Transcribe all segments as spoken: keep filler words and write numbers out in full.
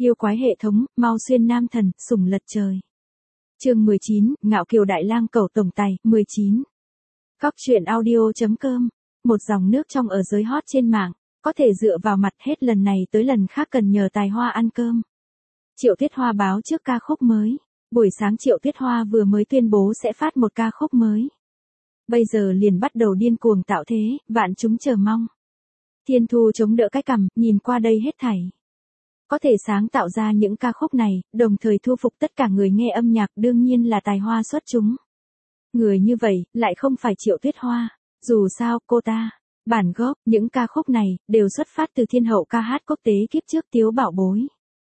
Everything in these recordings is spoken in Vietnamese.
Yêu quái hệ thống, mau xuyên nam thần, sủng lật trời. Chương mười chín, Ngạo Kiều Đại Lang Cẩu Tổng Tài, mười chín. Góc truyện audio.com, một dòng nước trong ở giới hot trên mạng, có thể dựa vào mặt hết lần này tới lần khác cần nhờ tài hoa ăn cơm. Triệu Tuyết Hoa báo trước ca khúc mới. Buổi sáng Triệu Tuyết Hoa vừa mới tuyên bố sẽ phát một ca khúc mới. Bây giờ liền bắt đầu điên cuồng tạo thế, vạn chúng chờ mong. Thiên Thu chống đỡ cái cằm, nhìn qua đây hết thảy. Có thể sáng tạo ra những ca khúc này, đồng thời thu phục tất cả người nghe âm nhạc đương nhiên là tài hoa xuất chúng. Người như vậy, lại không phải Triệu Tuyết Hoa. Dù sao, cô ta, bản gốc, những ca khúc này, đều xuất phát từ thiên hậu ca hát quốc tế kiếp trước Tiếu Bảo Bối.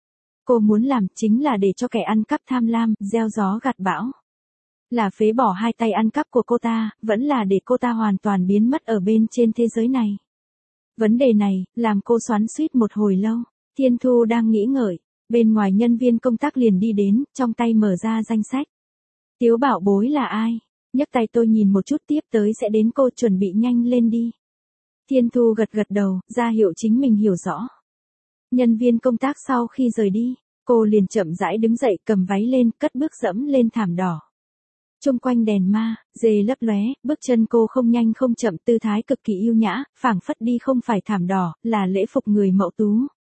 Cô muốn làm chính là để cho kẻ ăn cắp tham lam, gieo gió gặt bão. Là phế bỏ hai tay ăn cắp của cô ta, vẫn là để cô ta hoàn toàn biến mất ở bên trên thế giới này. Vấn đề này, làm cô xoắn xuýt một hồi lâu. Thiên Thu đang nghĩ ngợi, bên ngoài nhân viên công tác liền đi đến, trong tay mở ra danh sách. Tiếu Bảo Bối là ai? Nhấc tay tôi nhìn một chút tiếp tới sẽ đến cô chuẩn bị nhanh lên đi. Thiên Thu gật gật đầu, ra hiệu chính mình hiểu rõ. Nhân viên công tác sau khi rời đi, cô liền chậm rãi đứng dậy cầm váy lên, cất bước dẫm lên thảm đỏ. Trung quanh đèn ma, dê lấp lóe, bước chân cô không nhanh không chậm, tư thái cực kỳ yêu nhã, phảng phất đi không phải thảm đỏ, là lễ phục người mẫu tú.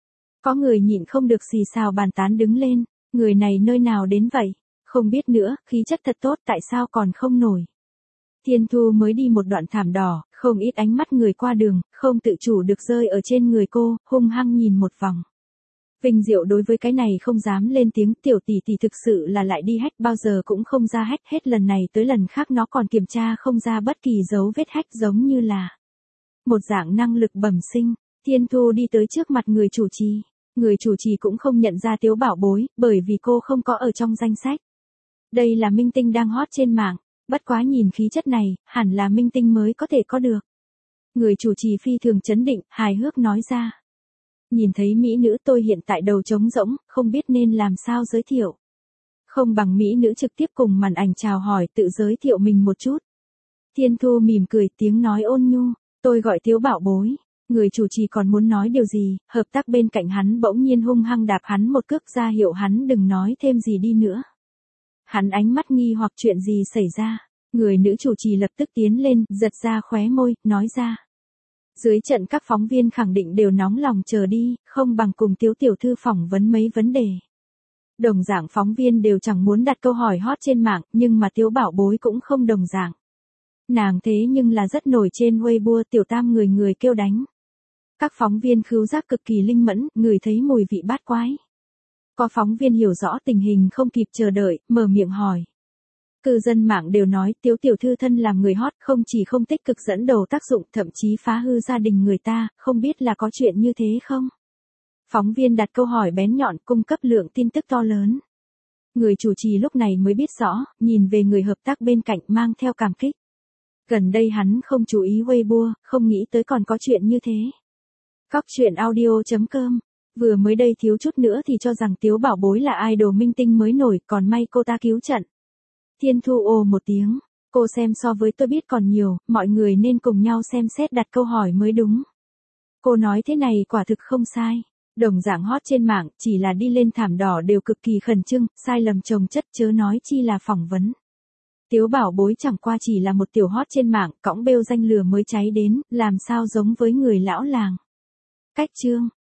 Có người nhịn không được xì xào bàn tán đứng lên, người này nơi nào đến vậy? Không biết nữa, khí chất thật tốt tại sao còn không nổi. Thiên Thu mới đi một đoạn thảm đỏ, không ít ánh mắt người qua đường, không tự chủ được rơi ở trên người cô, hung hăng nhìn một vòng. Vinh Diệu đối với cái này không dám lên tiếng, tiểu tỷ tỷ thực sự là lại đi hack, bao giờ cũng không ra hack, hết lần này tới lần khác nó còn kiểm tra không ra bất kỳ dấu vết hack, giống như là một dạng năng lực bẩm sinh. Thiên Thu đi tới trước mặt người chủ trì. Người chủ trì cũng không nhận ra Tiếu Bảo Bối, bởi vì cô không có ở trong danh sách. Đây là minh tinh đang hot trên mạng, bất quá nhìn khí chất này, hẳn là minh tinh mới có thể có được. Người chủ trì phi thường chấn định, hài hước nói ra. Nhìn thấy mỹ nữ tôi hiện tại đầu trống rỗng, không biết nên làm sao giới thiệu. Không bằng mỹ nữ trực tiếp cùng màn ảnh chào hỏi, tự giới thiệu mình một chút. Thiên Thu mỉm cười, tiếng nói ôn nhu, tôi gọi Tiếu Bảo Bối. Người chủ trì còn muốn nói điều gì, hợp tác bên cạnh hắn bỗng nhiên hung hăng đạp hắn một cước, ra hiệu hắn đừng nói thêm gì đi nữa. Hắn ánh mắt nghi hoặc chuyện gì xảy ra, người nữ chủ trì lập tức tiến lên, giật ra khóe môi, nói ra. Dưới trận các phóng viên khẳng định đều nóng lòng chờ đi, không bằng cùng Tiếu tiểu thư phỏng vấn mấy vấn đề. Đồng dạng phóng viên đều chẳng muốn đặt câu hỏi hot trên mạng, nhưng mà Tiếu Bảo Bối cũng không đồng dạng. Nàng thế nhưng là rất nổi trên Weibo, tiểu tam người người kêu đánh. Các phóng viên khứu giác cực kỳ linh mẫn, ngửi thấy mùi vị bát quái. Có phóng viên hiểu rõ tình hình không kịp chờ đợi, mở miệng hỏi. Cư dân mạng đều nói Tiếu tiểu thư thân làm người hot, không chỉ không tích cực dẫn đầu tác dụng, thậm chí phá hư gia đình người ta, không biết là có chuyện như thế không? Phóng viên đặt câu hỏi bén nhọn, cung cấp lượng tin tức to lớn. Người chủ trì lúc này mới biết rõ, nhìn về người hợp tác bên cạnh mang theo cảm kích. Gần đây hắn không chú ý Weibo, không nghĩ tới còn có chuyện như thế. Góc truyện audio.com, vừa mới đây thiếu chút nữa thì cho rằng Tiếu Bảo Bối là idol minh tinh mới nổi, còn may cô ta cứu trận. Thiên Thu ồ một tiếng, cô xem so với tôi biết còn nhiều, mọi người nên cùng nhau xem xét đặt câu hỏi mới đúng. Cô nói thế này quả thực không sai. Đồng dạng hot trên mạng, chỉ là đi lên thảm đỏ đều cực kỳ khẩn trương, sai lầm chồng chất, chớ nói chi là phỏng vấn. Tiếu Bảo Bối chẳng qua chỉ là một tiểu hot trên mạng, cõng bêu danh lừa mới cháy đến, làm sao giống với người lão làng. Cách chương,